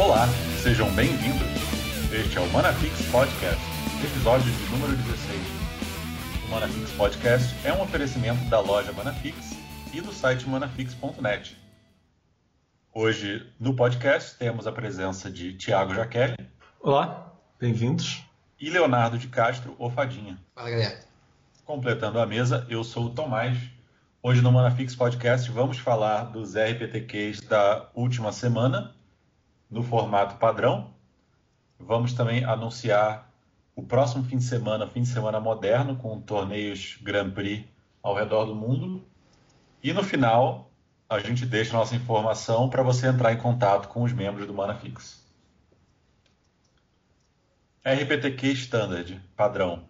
Olá, sejam bem-vindos. Este é o Manafix Podcast, episódio de número 16. O Manafix Podcast é um oferecimento da loja Manafix e do site manafix.net. Hoje, no podcast, temos a presença de Thiago Jaqueli. Olá, bem-vindos. E Leonardo de Castro, o Fadinha. Fala, galera. Completando a mesa, eu sou o Tomás. Hoje no Manafix Podcast vamos falar dos RPTQs da última semana, no formato padrão. Vamos também anunciar o próximo fim de semana moderno, com torneios Grand Prix ao redor do mundo. E no final, a gente deixa nossa informação para você entrar em contato com os membros do Manafix. RPTQ Standard, padrão.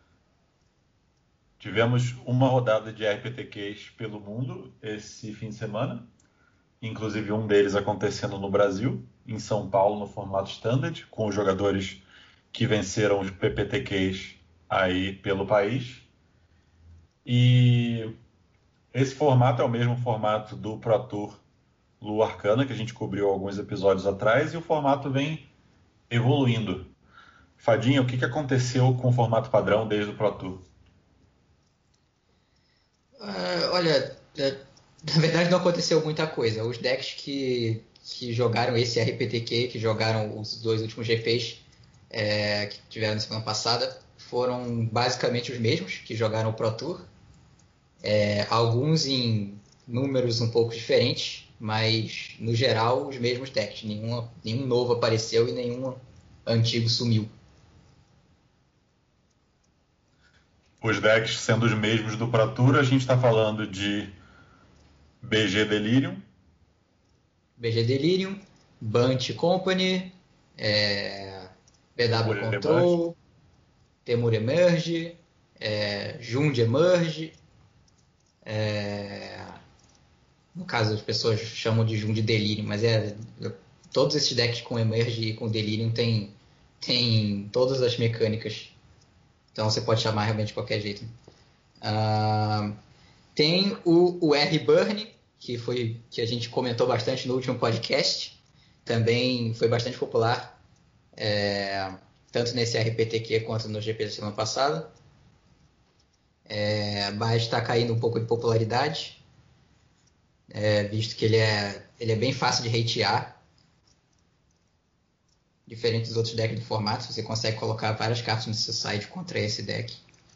Tivemos uma rodada de RPTQs pelo mundo esse fim de semana, inclusive um deles acontecendo no Brasil, em São Paulo, no formato Standard, com os jogadores que venceram os PPTQs aí pelo país. E esse formato é o mesmo formato do Pro Tour Lua Arcana, que a gente cobriu alguns episódios atrás, e o formato vem evoluindo. Fadinha, o que aconteceu com o formato padrão desde o Pro Tour? Olha, na verdade não aconteceu muita coisa. Os decks que jogaram esse RPTQ, que jogaram os dois últimos GPs que tiveram na semana passada, foram basicamente os mesmos que jogaram o Pro Tour. Alguns em números um pouco diferentes, mas no geral os mesmos decks. Nenhum novo apareceu e nenhum antigo sumiu. Os decks sendo os mesmos do Pro Tour, a gente está falando de BG Delirium, Bunt Company, BW Control, Temur Emerge, Jund Emerge. No caso, as pessoas chamam de Jund Delirium, mas todos esses decks com Emerge e com Delirium tem todas as mecânicas. Então você pode chamar realmente de qualquer jeito. Tem o R-Burn, que a gente comentou bastante no último podcast. Também foi bastante popular, tanto nesse RPTQ quanto no GP da semana passada. Mas está caindo um pouco de popularidade, visto que ele é bem fácil de hatear. Diferente dos outros decks do formato, você consegue colocar várias cartas no seu side contra esse deck.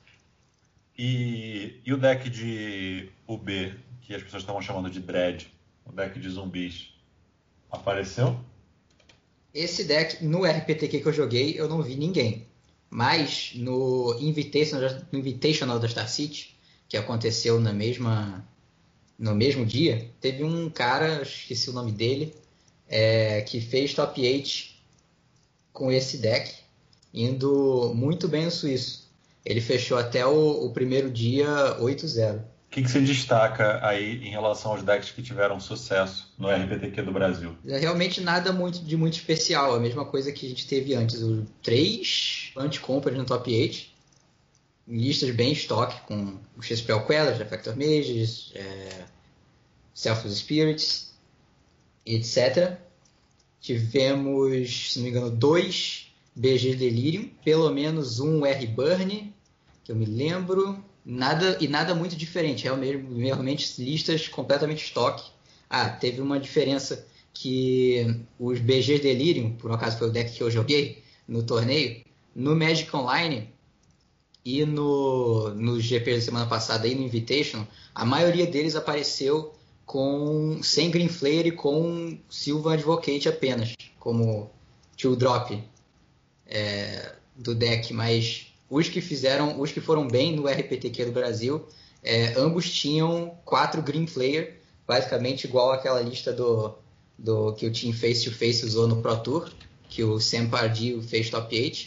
E o deck de UB, que as pessoas estavam chamando de Dread, o deck de zumbis, apareceu? Esse deck, no RPTQ que eu joguei, eu não vi ninguém. Mas no Invitational da Star City, que aconteceu no mesmo dia, teve um cara, esqueci o nome dele, que fez top 8 com esse deck, indo muito bem no suíço. Ele fechou até o primeiro dia 8-0. O que se destaca aí em relação aos decks que tiveram sucesso no RPTQ do Brasil? Realmente nada de muito especial. A mesma coisa que a gente teve antes. O 3 anti-compras no top 8. Listas bem estoque, com o X-Spell Queller, Reflector Mages, Selfless Spirits, etc. Tivemos, se não me engano, 2 BG Delirium, pelo menos um R-Burn, que eu me lembro, nada muito diferente, realmente listas completamente estoque. Teve uma diferença que os BG Delirium, por um acaso foi o deck que eu joguei no torneio, no Magic Online e no GP da semana passada e no Invitational, a maioria deles apareceu sem Green Flare e com Sylvan Advocate apenas, como 2-drop do deck, mas os que foram bem no RPTQ do Brasil, ambos tinham 4 Green Flare, basicamente igual àquela lista do que o Team Face to Face usou no Pro Tour, que o Sam Pardue fez top 8,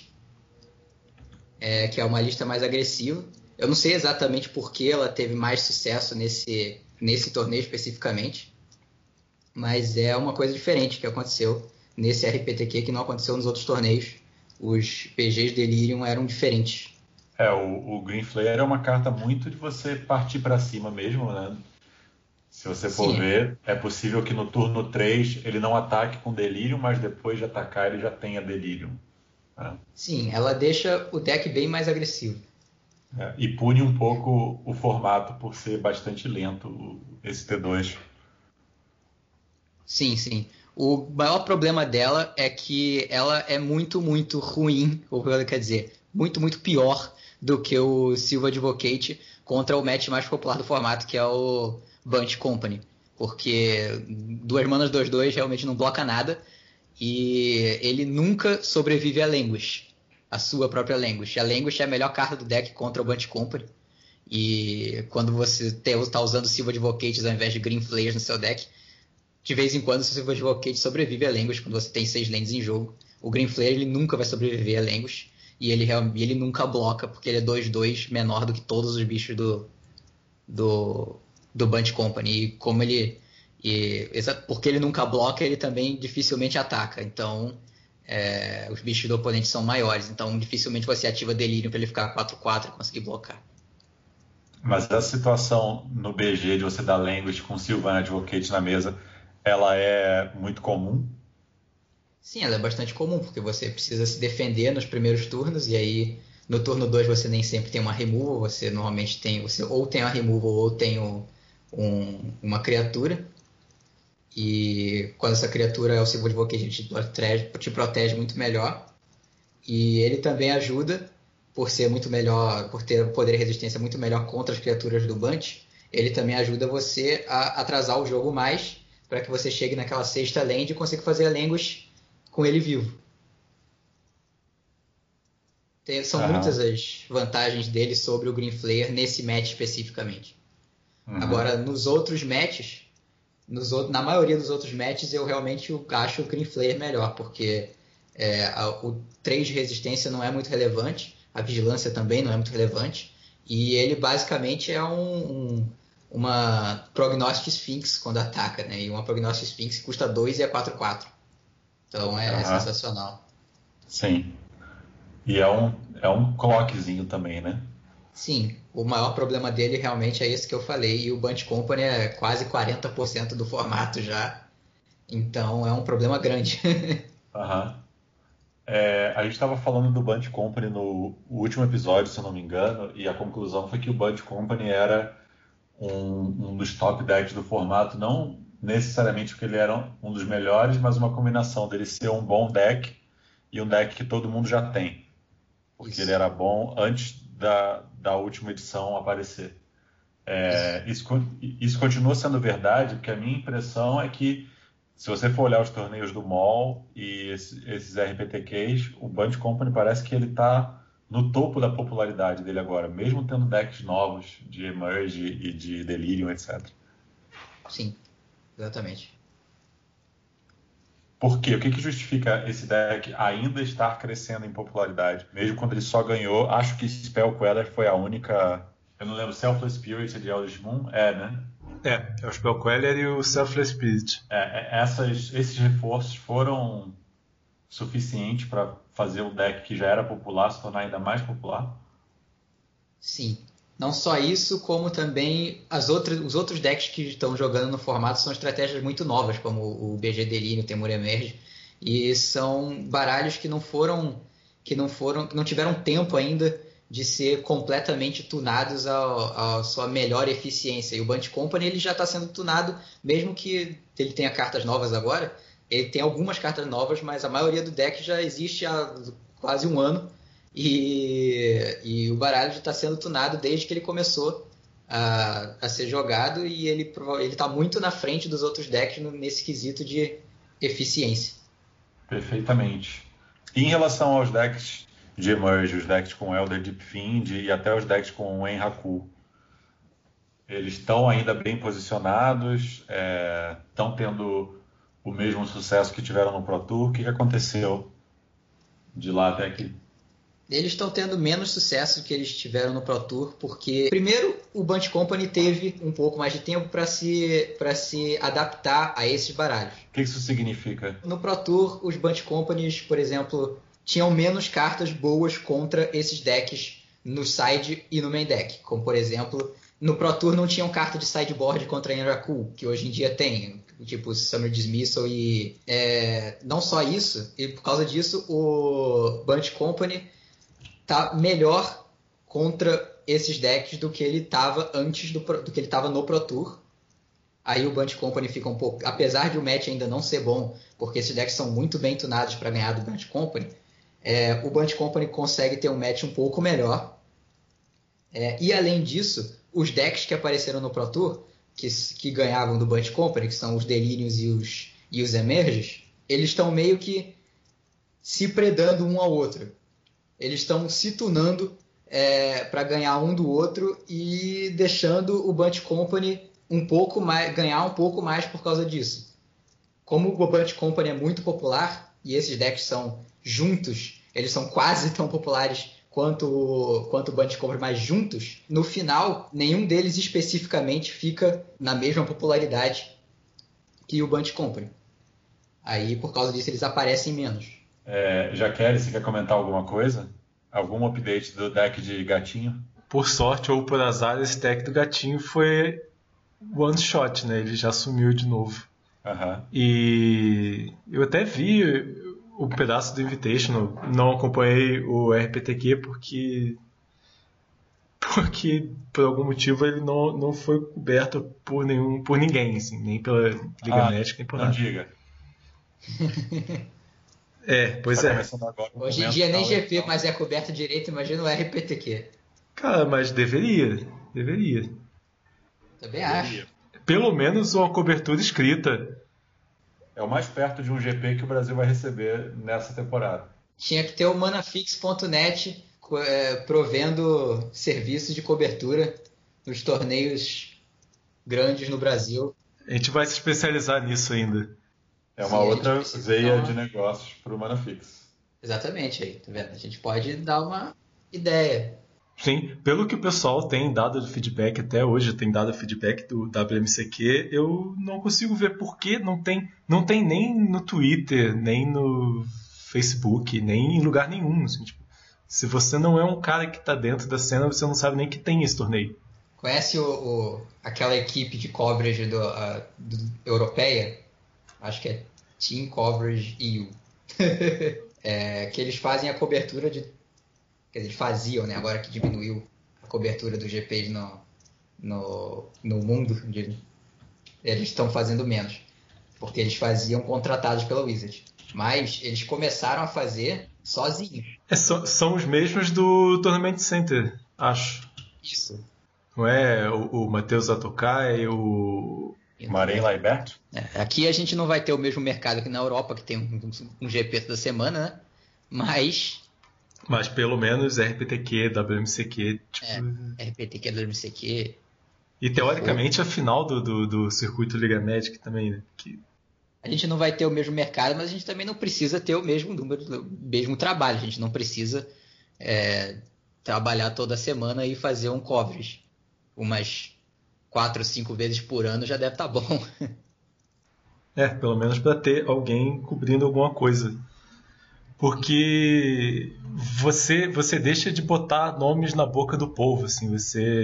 que é uma lista mais agressiva. Eu não sei exatamente por que ela teve mais sucesso nesse torneio especificamente, mas é uma coisa diferente que aconteceu nesse RPTQ que não aconteceu nos outros torneios. Os PGs Delirium eram diferentes. O Green Flare é uma carta muito de você partir para cima mesmo, né? Se você for ver, é possível que no turno 3 ele não ataque com Delirium, mas depois de atacar ele já tenha Delirium. Né? Sim, ela deixa o deck bem mais agressivo. E pune um pouco o formato por ser bastante lento, esse T2. Sim, sim. O maior problema dela é que ela é muito, muito ruim, ou quer dizer, muito, muito pior do que o Silver Advocate contra o match mais popular do formato, que é o Bunch Company. Porque 2 manas 2/2 realmente não bloca nada e ele nunca sobrevive a Languish, a sua própria Languish. A Languish é a melhor carta do deck contra o Bunch Company. E quando você está usando Silver Advocates ao invés de Green Flayers no seu deck, de vez em quando o Silver Advocate sobrevive a Languish quando você tem 6 lands em jogo. O Green Flare ele nunca vai sobreviver a Languish. E ele nunca bloca, porque ele é 2/2 menor do que todos os bichos do Bunch Company. E como porque ele nunca bloca, ele também dificilmente ataca. Então, os bichos do oponente são maiores. Então, dificilmente você ativa Delirium para ele ficar 4/4 e conseguir blocar. Mas essa situação no BG de você dar Language com Sylvan Advocate na mesa, ela é muito comum? Sim, ela é bastante comum, porque você precisa se defender nos primeiros turnos, e aí no turno 2 você nem sempre tem uma removal, você normalmente você ou tem a removal ou tem uma criatura. E quando essa criatura é o Silver Advocate, te protege muito melhor. E ele também ajuda, por ser muito melhor, por ter poder e resistência muito melhor contra as criaturas do Bunch, ele também ajuda você a atrasar o jogo mais, para que você chegue naquela sexta land e consiga fazer a Languish com ele vivo. São muitas as vantagens dele sobre o Green Flare nesse match especificamente. Agora, nos outros matches, na maioria dos outros matches, eu realmente acho o Green Flare melhor, porque o 3 de resistência não é muito relevante, a vigilância também não é muito relevante, e ele basicamente é uma Prognostic Sphinx quando ataca, né? E uma Prognostic Sphinx custa 2 e é 4/4. Então é sensacional. Sim. E é um clockzinho também, né? Sim, o maior problema dele realmente é esse que eu falei, e o Bunch Company é quase 40% do formato já, então é um problema grande. A gente estava falando do Bunch Company no último episódio, se eu não me engano, e a conclusão foi que o Bunch Company era um dos top decks do formato, não necessariamente porque ele era um dos melhores, mas uma combinação dele ser um bom deck e um deck que todo mundo já tem. Porque ele era bom antes da última edição aparecer. Isso continua sendo verdade, porque a minha impressão é que, se você for olhar os torneios do MOL e esses RPTQs, o Bunch Company parece que ele está no topo da popularidade dele agora, mesmo tendo decks novos de Emerge e de Delirium, etc. Sim, exatamente. Por quê? O que justifica esse deck ainda estar crescendo em popularidade? Mesmo quando ele só ganhou, acho que Spell Queller foi a única... Eu não lembro, Selfless Spirit de Eldritch Moon? Né? É o Spell Queller e o Selfless Spirit. Esses reforços foram suficientes para fazer o deck que já era popular se tornar ainda mais popular? Sim. Não só isso, como também os outros decks que estão jogando no formato são estratégias muito novas, como o BG Delirium, Temur Emerge, e são baralhos que não tiveram tempo ainda de ser completamente tunados à sua melhor eficiência. E o Bunch Company ele já está sendo tunado, mesmo que ele tenha cartas novas agora, ele tem algumas cartas novas, mas a maioria do deck já existe há quase um ano, e o baralho já está sendo tunado desde que ele começou a ser jogado, e ele está muito na frente dos outros decks nesse quesito de eficiência. Perfeitamente. E em relação aos decks de Emerge, os decks com Elder Deep Fiend e até os decks com Enraku, eles estão ainda bem posicionados, estão tendo o mesmo sucesso que tiveram no Pro Tour? O que aconteceu de lá até aqui? Eles estão tendo menos sucesso do que eles tiveram no Pro Tour, porque primeiro o Bunch Company teve um pouco mais de tempo para se adaptar a esses baralhos. O que isso significa? No Pro Tour, os Bunch Companies, por exemplo, tinham menos cartas boas contra esses decks no side e no main deck, como por exemplo no Pro Tour não tinham carta de sideboard contra Enraku, que hoje em dia tem, tipo Summer Dismissal e não só isso, e por causa disso o Bunch Company tá melhor contra esses decks do que ele estava antes do que ele estava no Pro Tour. Aí o Bunch Company fica um pouco, apesar de o match ainda não ser bom, porque esses decks são muito bem tunados para ganhar do Bunch Company, o Bunch Company consegue ter um match um pouco melhor. E além disso, os decks que apareceram no Pro Tour, que ganhavam do Bunch Company, que são os Deliriums e os Emerges, eles estão meio que se predando um ao outro. Eles estão se tunando para ganhar um do outro e deixando o Bunch Company ganhar um pouco mais por causa disso. Como o Bunch Company é muito popular e esses decks são juntos, eles são quase tão populares quanto o Bunch Company, mas juntos, no final, nenhum deles especificamente fica na mesma popularidade que o Bunch Company. Aí, por causa disso, eles aparecem menos. Jaqueline, você quer comentar alguma coisa? Algum update do deck de gatinho? Por sorte ou por azar, esse deck do gatinho foi one shot, né? Ele já sumiu de novo. Uhum. E eu até vi o pedaço do Invitational, não acompanhei o RPTQ porque por algum motivo ele não foi coberto por ninguém, assim, nem pela Liga Magic, nem por não nada. Diga. Pois tá é. Agora, hoje em dia nem GP, mas é coberto direito, imagina o RPTQ. Cara, mas deveria. Também acho. Pelo menos uma cobertura escrita. É o mais perto de um GP que o Brasil vai receber nessa temporada. Tinha que ter o manafix.net provendo serviços de cobertura nos torneios grandes no Brasil. A gente vai se especializar nisso ainda. É uma outra veia de negócios para o Manafix. Exatamente, aí, tá vendo? A gente pode dar uma ideia. Sim, pelo que o pessoal tem dado de feedback até hoje, tem dado feedback do WMCQ, eu não consigo ver por que não tem nem no Twitter, nem no Facebook, nem em lugar nenhum. Assim, tipo, se você não é um cara que está dentro da cena, você não sabe nem que tem esse torneio. Conhece aquela equipe de coverage do europeia? Acho que é Team Coverage EU. Que eles fazem a cobertura de... Quer dizer, faziam, né? Agora que diminuiu a cobertura dos GPs no mundo, eles estão fazendo menos. Porque eles faziam contratados pela Wizard. Mas eles começaram a fazer sozinhos. São os mesmos do Tournament Center, acho. Isso. Não é o Matheus Atokai, o... Marém Laibert? Aqui a gente não vai ter o mesmo mercado que na Europa, que tem um GP toda semana, né? Mas pelo menos RPTQ, WMCQ... RPTQ, WMCQ... E teoricamente a final do circuito Liga Magic também, né? A gente não vai ter o mesmo mercado, mas a gente também não precisa ter o mesmo mesmo trabalho. A gente não precisa trabalhar toda semana e fazer um coverage. Umas 4 ou 5 vezes por ano já deve estar bom. Pelo menos para ter alguém cobrindo alguma coisa. Porque você deixa de botar nomes na boca do povo, assim,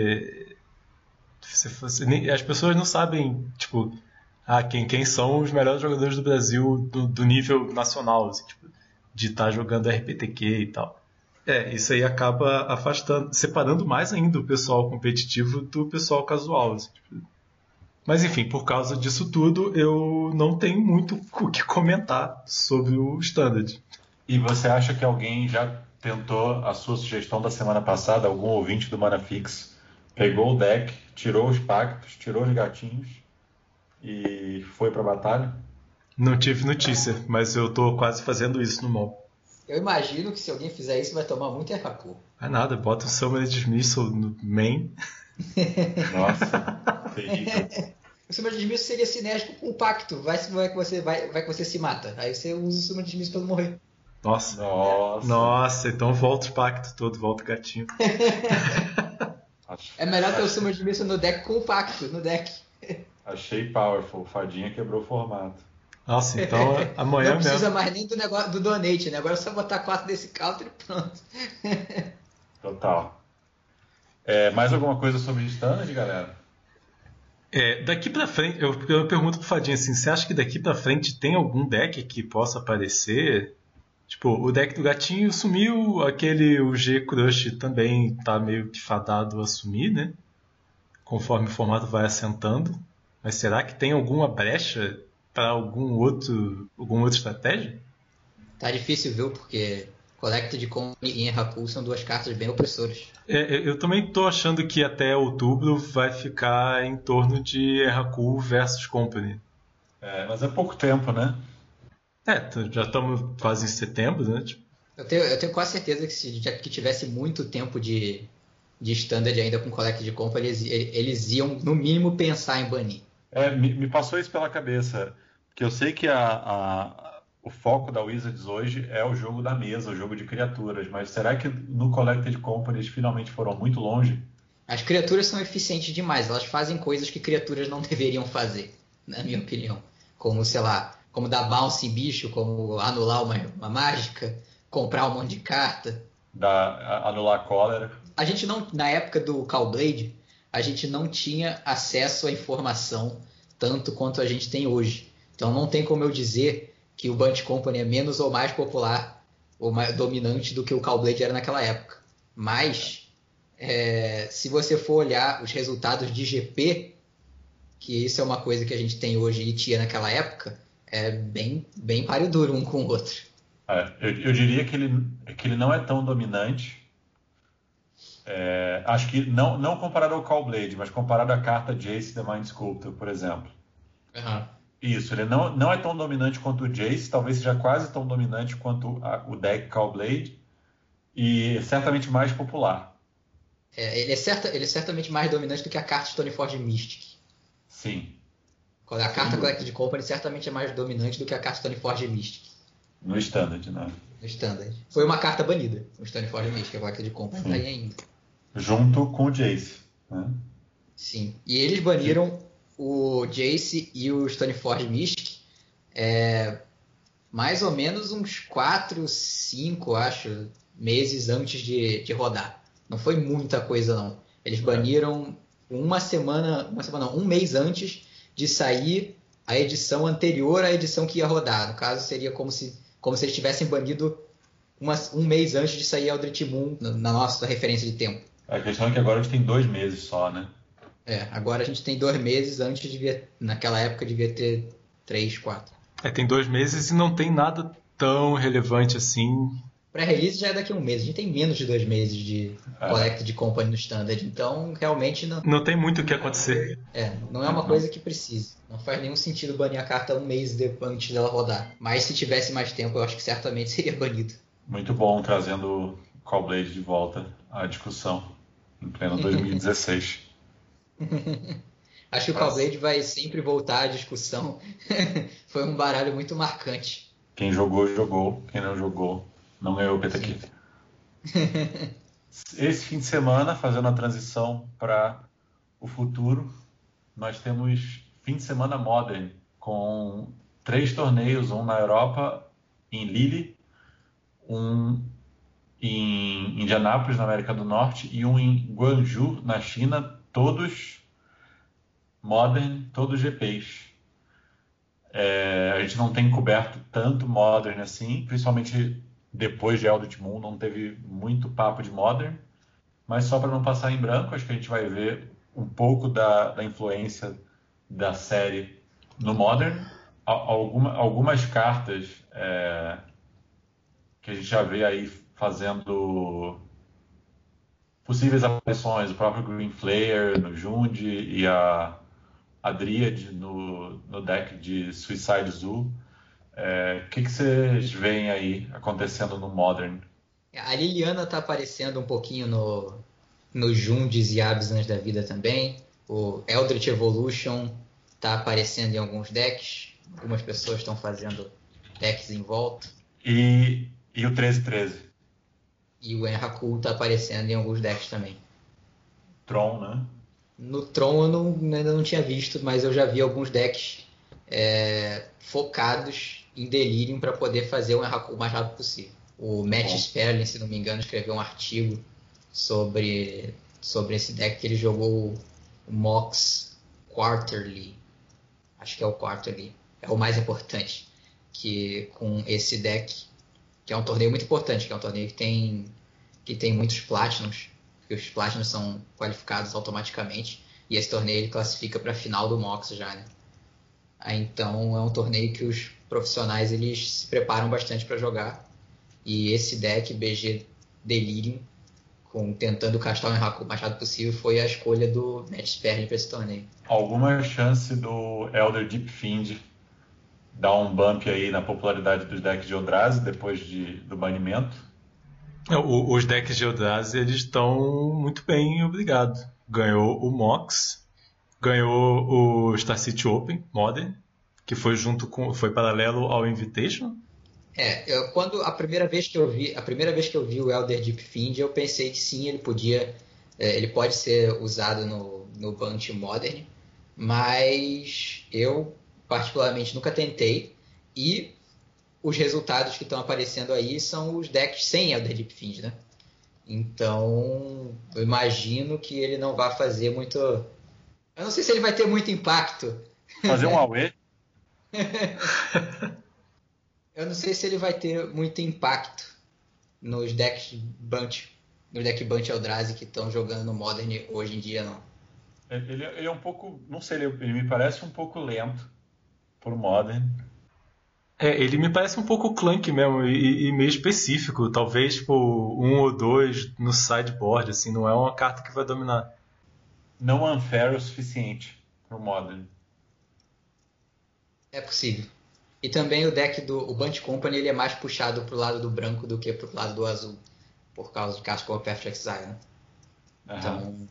as pessoas não sabem, tipo, quem são os melhores jogadores do Brasil do nível nacional, assim, tipo, de estar jogando RPTQ e tal. Isso aí acaba separando mais ainda o pessoal competitivo do pessoal casual, assim, tipo. Mas enfim, por causa disso tudo, eu não tenho muito o que comentar sobre o Standard. E você acha que alguém já tentou a sua sugestão da semana passada, algum ouvinte do Manafix, pegou o deck, tirou os pactos, tirou os gatinhos e foi pra batalha? Não tive notícia, mas eu tô quase fazendo isso no mall. Eu imagino que se alguém fizer isso vai tomar muito RKQ. Nada, bota um Summoner Dismissal no main. Nossa, terrível. O Summoner Dismissal seria sinérgico com o pacto. Vai que você se mata. Aí você usa o Summoner Dismissal pra não morrer. Nossa, então volta o pacto todo, volta o gatinho. É melhor ter o Summoner Dismissal no deck com o pacto, no deck. Achei powerful. Fadinha quebrou o formato. Nossa, então amanhã não precisa mesmo. mais nem do negócio do donate, né? Agora é só botar 4 desse counter e pronto. Total. Mais alguma coisa sobre Standard, galera? Daqui pra frente, eu pergunto pro Fadinho assim, você acha que daqui pra frente tem algum deck que possa aparecer? Tipo, o deck do gatinho sumiu, o G-Crush também tá meio que fadado a sumir, né? Conforme o formato vai assentando. Mas será que tem alguma brecha para alguma outra estratégia? Tá difícil, viu? Porque Collected Company e Enraku são duas cartas bem opressoras. Eu também tô achando que até outubro vai ficar em torno de Enraku versus Company. Mas é pouco tempo, né? Já estamos quase em setembro, né? Tipo, Eu tenho quase certeza que se que tivesse muito tempo de Standard ainda com Collected Company, eles iam, no mínimo, pensar em banir. Me passou isso pela cabeça, porque eu sei que o foco da Wizards hoje é o jogo da mesa, o jogo de criaturas, mas será que no Collected Company eles finalmente foram muito longe? As criaturas são eficientes demais, elas fazem coisas que criaturas não deveriam fazer, na minha opinião. Como, sei lá, como dar bounce em bicho, como anular uma mágica, comprar um monte de carta. Anular cólera. A gente não, na época do Callblade, a gente não tinha acesso à informação tanto quanto a gente tem hoje. Então não tem como eu dizer que o Bunch Company é menos ou mais popular ou mais dominante do que o Callblade era naquela época. Mas, se você for olhar os resultados de GP, que isso é uma coisa que a gente tem hoje e tinha naquela época, é bem, bem páreo duro um com o outro. Eu diria que ele não é tão dominante. Acho que não comparado ao Callblade, mas comparado à carta Jace the Mind Sculptor, por exemplo. Uhum. Isso, ele não é tão dominante quanto o Jace, talvez seja quase tão dominante quanto o deck Callblade, e certamente mais popular. Ele é certamente mais dominante do que a carta Stoneforge Mystic. Sim. A carta Collected Company certamente é mais dominante do que a carta Stoneforge Mystic. No Standard, né? No Standard. Foi uma carta banida, o Stoneforge Mystic, a Collected Company tá aí ainda. Junto com o Jace, né? Sim. E eles baniram o Jace e o Stoneforge Mystic mais ou menos uns 4, 5, acho, meses antes de rodar. Não foi muita coisa, não. Eles baniram um mês antes de sair a edição anterior à edição que ia rodar. No caso, seria como se eles tivessem banido um mês antes de sair Eldritch Moon, na nossa referência de tempo. A questão é que agora a gente tem 2 meses só, né? Agora a gente tem 2 meses, antes naquela época devia ter 3, 4. Tem 2 meses e não tem nada tão relevante assim. Pré-release já é daqui a um mês. A gente tem menos de 2 meses de Collected Company no Standard. Então, realmente não tem muito o que acontecer. Não é uma coisa que precise. Não faz nenhum sentido banir a carta um mês antes dela rodar. Mas se tivesse mais tempo, eu acho que certamente seria banido. Muito bom trazendo o Callblade de volta à discussão em pleno 2016. Acho que o Callblade vai sempre voltar à discussão. Foi um baralho muito marcante. Quem jogou, jogou. Quem não jogou, não ganhou o PTQ. Esse fim de semana, fazendo a transição para o futuro, nós temos fim de semana Modern, com 3 torneios, um na Europa, em Lille, um em Indianápolis, na América do Norte, e um em Guangzhou, na China, todos Modern, todos GPs. A gente não tem coberto tanto Modern assim, principalmente depois de Eldritch Moon, não teve muito papo de Modern, mas só para não passar em branco, acho que a gente vai ver um pouco da influência da série no Modern. Algumas cartas que a gente já vê aí fazendo possíveis aparições, o próprio Green Flare no Jund e a Dryad no deck de Suicide Zoo. O que vocês veem aí acontecendo no Modern? A Liliana tá aparecendo um pouquinho no Junds e Absans da vida também. O Eldritch Evolution tá aparecendo em alguns decks. Algumas pessoas estão fazendo decks em volta. E o 1313? E o Enraku tá aparecendo em alguns decks também. Tron, né? No Tron eu ainda não tinha visto, mas eu já vi alguns decks focados em Delirium para poder fazer o Enraku o mais rápido possível. O Matt Sperling, se não me engano, escreveu um artigo sobre sobre esse deck que ele jogou o Mox Quarterly. Acho que é o Quarterly. É o mais importante. Que com esse deck, que é um torneio muito importante, que é um torneio que tem muitos Platinums, porque os Platinums são qualificados automaticamente, e esse torneio ele classifica para a final do Mox já, né? Então é um torneio que os profissionais eles se preparam bastante para jogar, e esse deck BG Delirium, tentando castar o mais rápido possível, foi a escolha do Matt Sperling para esse torneio. Alguma chance do Elder Deep Fiend dar um bump aí na popularidade dos decks de Eldrazi depois do banimento? Os decks de Eldrazi eles estão muito bem, obrigado. Ganhou o Mox, ganhou o Star City Open Modern, que foi foi paralelo ao Invitation. Quando a primeira vez que eu vi o Elder Deep Fiend, eu pensei que sim, ele pode ser usado no Bunch Modern, mas eu particularmente nunca tentei, e os resultados que estão aparecendo aí são os decks sem Elder Deep Fiend, né? Então, eu imagino que ele não vai fazer muito... Eu não sei se ele vai ter muito impacto. Fazer um AOE? Eu não sei se ele vai ter muito impacto nos decks Bunch, no deck Bunch Eldrazi que estão jogando no Modern hoje em dia, não. Ele é um pouco... Não sei, ele me parece um pouco lento pro Modern. Ele me parece um pouco clunky mesmo e meio específico. Talvez tipo, 1 ou 2 no sideboard, assim, não é uma carta que vai dominar. Não unfair o suficiente pro Modern. É possível. E também o deck do Bunch Company ele é mais puxado pro lado do branco do que pro lado do azul, por causa do Cast of Path to Exile, né? Uhum.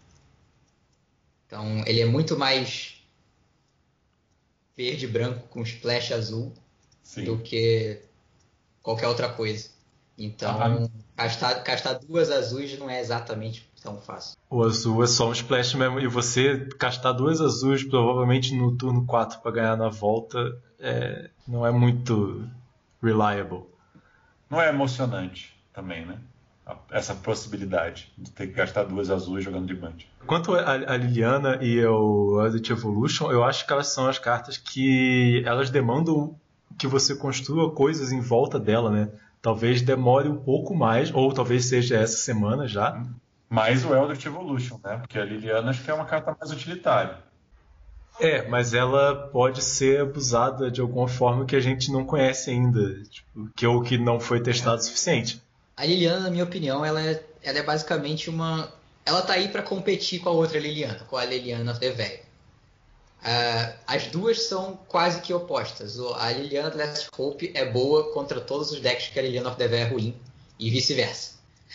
Então ele é muito mais verde e branco com splash azul. Sim. Do que qualquer outra coisa. Então, castar 2 azuis não é exatamente tão fácil. O azul é só um splash mesmo. E você castar 2 azuis provavelmente no turno 4 para ganhar na volta não é muito reliable. Não é emocionante também, né? Essa possibilidade de ter que gastar 2 azuis jogando de Bunch. Quanto a Liliana e o Eldritch Evolution, eu acho que elas são as cartas que elas demandam que você construa coisas em volta dela, né? Talvez demore um pouco mais, ou talvez seja essa semana já. Mais o Eldritch Evolution, né? Porque a Liliana acho que é uma carta mais utilitária. Mas ela pode ser abusada de alguma forma que a gente não conhece ainda, ou que não foi testado o suficiente. A Liliana, na minha opinião, ela é basicamente uma... Ela tá aí para competir com a outra Liliana, com a Liliana of the Veil. As duas são quase que opostas. A Liliana of Last Hope é boa contra todos os decks que a Liliana of the Veil é ruim, e vice-versa.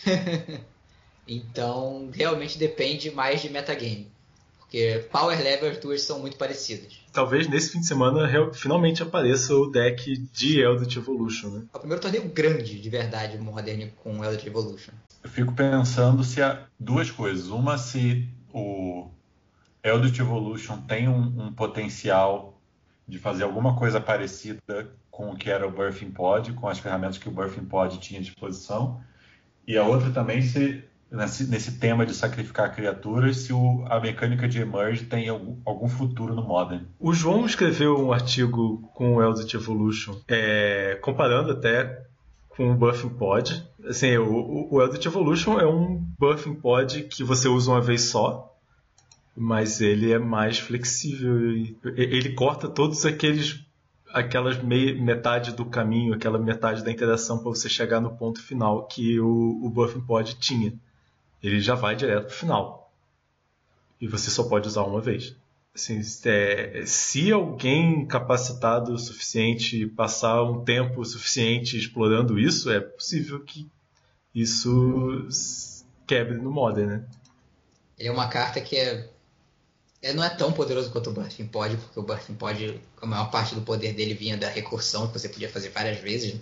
Então, realmente depende mais de metagame. Porque power level as duas são muito parecidas. Talvez nesse fim de semana finalmente apareça o deck de Eldritch Evolution, né? É o primeiro torneio grande, de verdade, Modern com Eldritch Evolution. Eu fico pensando se há 2 coisas. Uma, se o Eldritch Evolution tem um potencial de fazer alguma coisa parecida com o que era o Birthing Pod, com as ferramentas que o Birthing Pod tinha à disposição. E a outra também, se nesse tema de sacrificar criaturas, se a mecânica de Emerge tem algum futuro no Modern. O João escreveu um artigo com o Eldritch Evolution, comparando até com o Birthing Pod. Assim, o Eldritch Evolution é um Birthing Pod que você usa uma vez só, mas ele é mais flexível. Ele corta todos aquelas metade do caminho, aquela metade da interação para você chegar no ponto final que o Birthing Pod tinha. Ele já vai direto pro final. E você só pode usar uma vez. Assim, se alguém capacitado o suficiente passar um tempo suficiente explorando isso, é possível que isso quebre no Modern, né? Ele é uma carta que não é tão poderoso quanto o Birthing Pod, porque o Birthing Pod, a maior parte do poder dele vinha da recursão, que você podia fazer várias vezes. Né?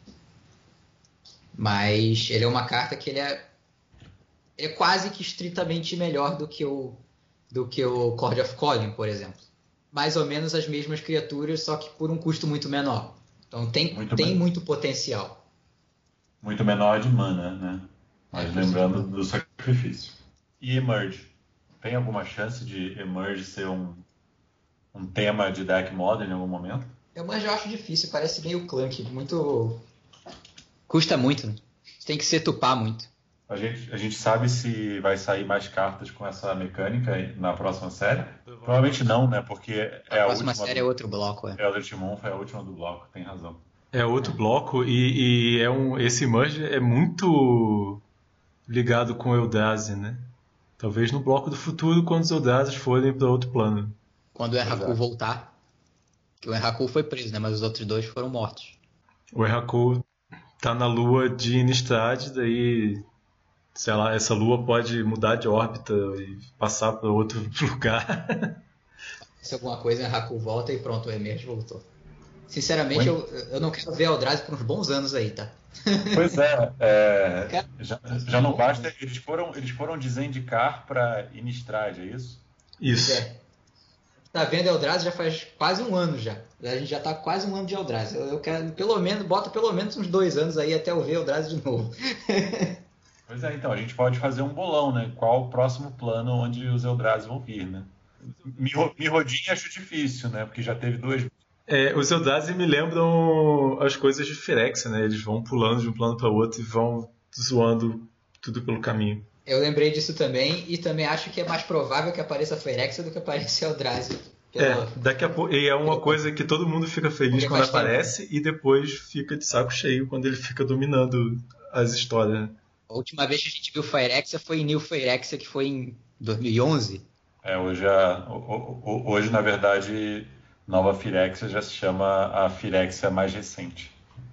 Mas ele é uma carta que ele é quase que estritamente melhor do que o Chord of Calling, por exemplo. Mais ou menos as mesmas criaturas, só que por um custo muito menor. Então tem muito potencial. Muito menor de mana, né? Mas lembrando do sacrifício. E Emerge? Tem alguma chance de Emerge ser um tema de deck modern em algum momento? Mas eu acho difícil, parece meio clunky, muito... Custa muito, né? Tem que se tupar muito. A gente sabe se vai sair mais cartas com essa mecânica na próxima série? Provavelmente não, né? Porque é A a próxima última série é outro bloco, é. Eldritch Moon foi a última do bloco, tem razão. É outro bloco e esse merge é muito ligado com o Eldrazi, né? Talvez no bloco do futuro, quando os Eldrazi forem para outro plano. Quando o Enraku voltar. Que o Enraku foi preso, né? Mas os outros dois foram mortos. O Enraku tá na lua de Innistrad, daí, sei lá, essa lua pode mudar de órbita e passar para outro lugar. Se alguma coisa, o Enraku volta e pronto, o Emerge voltou. Sinceramente, eu não quero ver Eldrazi por uns bons anos aí, tá? Pois já não basta. Eles foram de Zendikar para Innistrad, é isso? Isso. Tá vendo Eldrazi já faz quase um ano já. A gente já tá quase um ano de Eldrazi. Eu quero, bota pelo menos uns 2 anos aí até eu ver Eldrazi de novo. Pois é, então, a gente pode fazer um bolão, né? Qual o próximo plano onde os Eldrazi vão vir, né? Mirrodin acho difícil, né? Porque já teve 2. Os Eldrazi me lembram as coisas de Phyrexia, né? Eles vão pulando de um plano para outro e vão zoando tudo pelo caminho. Eu lembrei disso também e também acho que é mais provável que apareça Phyrexia do que apareça Eldrazi. Daqui a pouco. E é uma coisa que todo mundo fica feliz quando aparece e depois fica de saco cheio quando ele fica dominando as histórias. Né? A última vez que a gente viu Phyrexia foi em New Phyrexia, que foi em 2011. Hoje, na verdade, Nova Phyrexia já se chama a Phyrexia mais recente.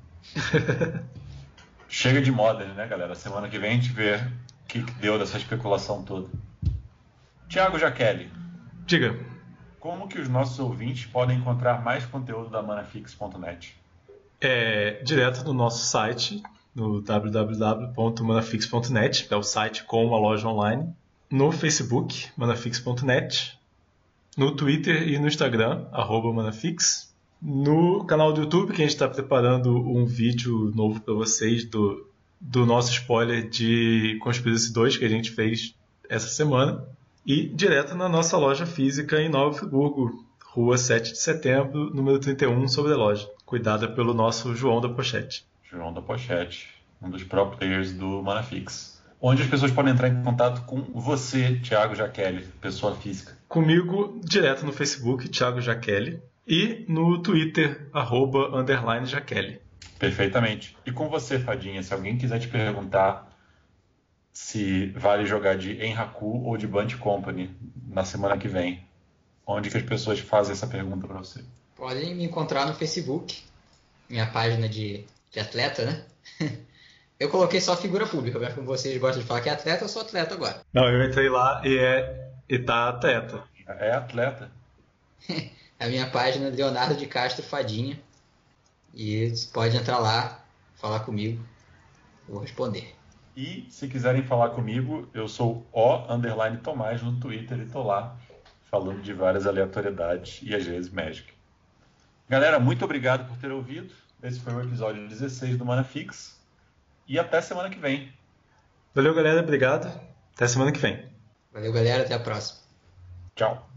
Chega de Modern, né, galera? Semana que vem a gente vê o que deu dessa especulação toda. Thiago Jaqueline. Diga. Como que os nossos ouvintes podem encontrar mais conteúdo da manafix.net? Direto no nosso site, no www.manafix.net, que é o site com uma loja online. No Facebook, manafix.net. No Twitter e no Instagram, @manafix. No canal do YouTube, que a gente está preparando um vídeo novo para vocês do nosso spoiler de Conspiracy 2 que a gente fez essa semana. E direto na nossa loja física em Nova Friburgo, Rua 7 de Setembro, número 31, sobre a loja. Cuidada pelo nosso João da Pochete. João da Pochete, um dos pro players do Manafix. Onde as pessoas podem entrar em contato com você, Thiago Jaqueline, pessoa física? Comigo, direto no Facebook, Thiago Jaqueline. E no Twitter, @_Jaqueline. Perfeitamente. E com você, Fadinha, se alguém quiser te perguntar se vale jogar de Enraku ou de Bunt Company na semana que vem, onde que as pessoas fazem essa pergunta para você? Podem me encontrar no Facebook, minha página de atleta, né? Eu coloquei só figura pública, mas como vocês gostam de falar que é atleta, eu sou atleta agora. Não, eu entrei lá e tá atleta. É atleta. A minha página é Leonardo de Castro Fadinha. E você pode entrar lá, falar comigo. Eu vou responder. E se quiserem falar comigo, eu sou o_Tomás no Twitter e tô lá falando de várias aleatoriedades e às vezes Magic. Galera, muito obrigado por ter ouvido. Esse foi o episódio 16 do Manafix. E até semana que vem. Valeu, galera. Obrigado. Até semana que vem. Valeu, galera. Até a próxima. Tchau.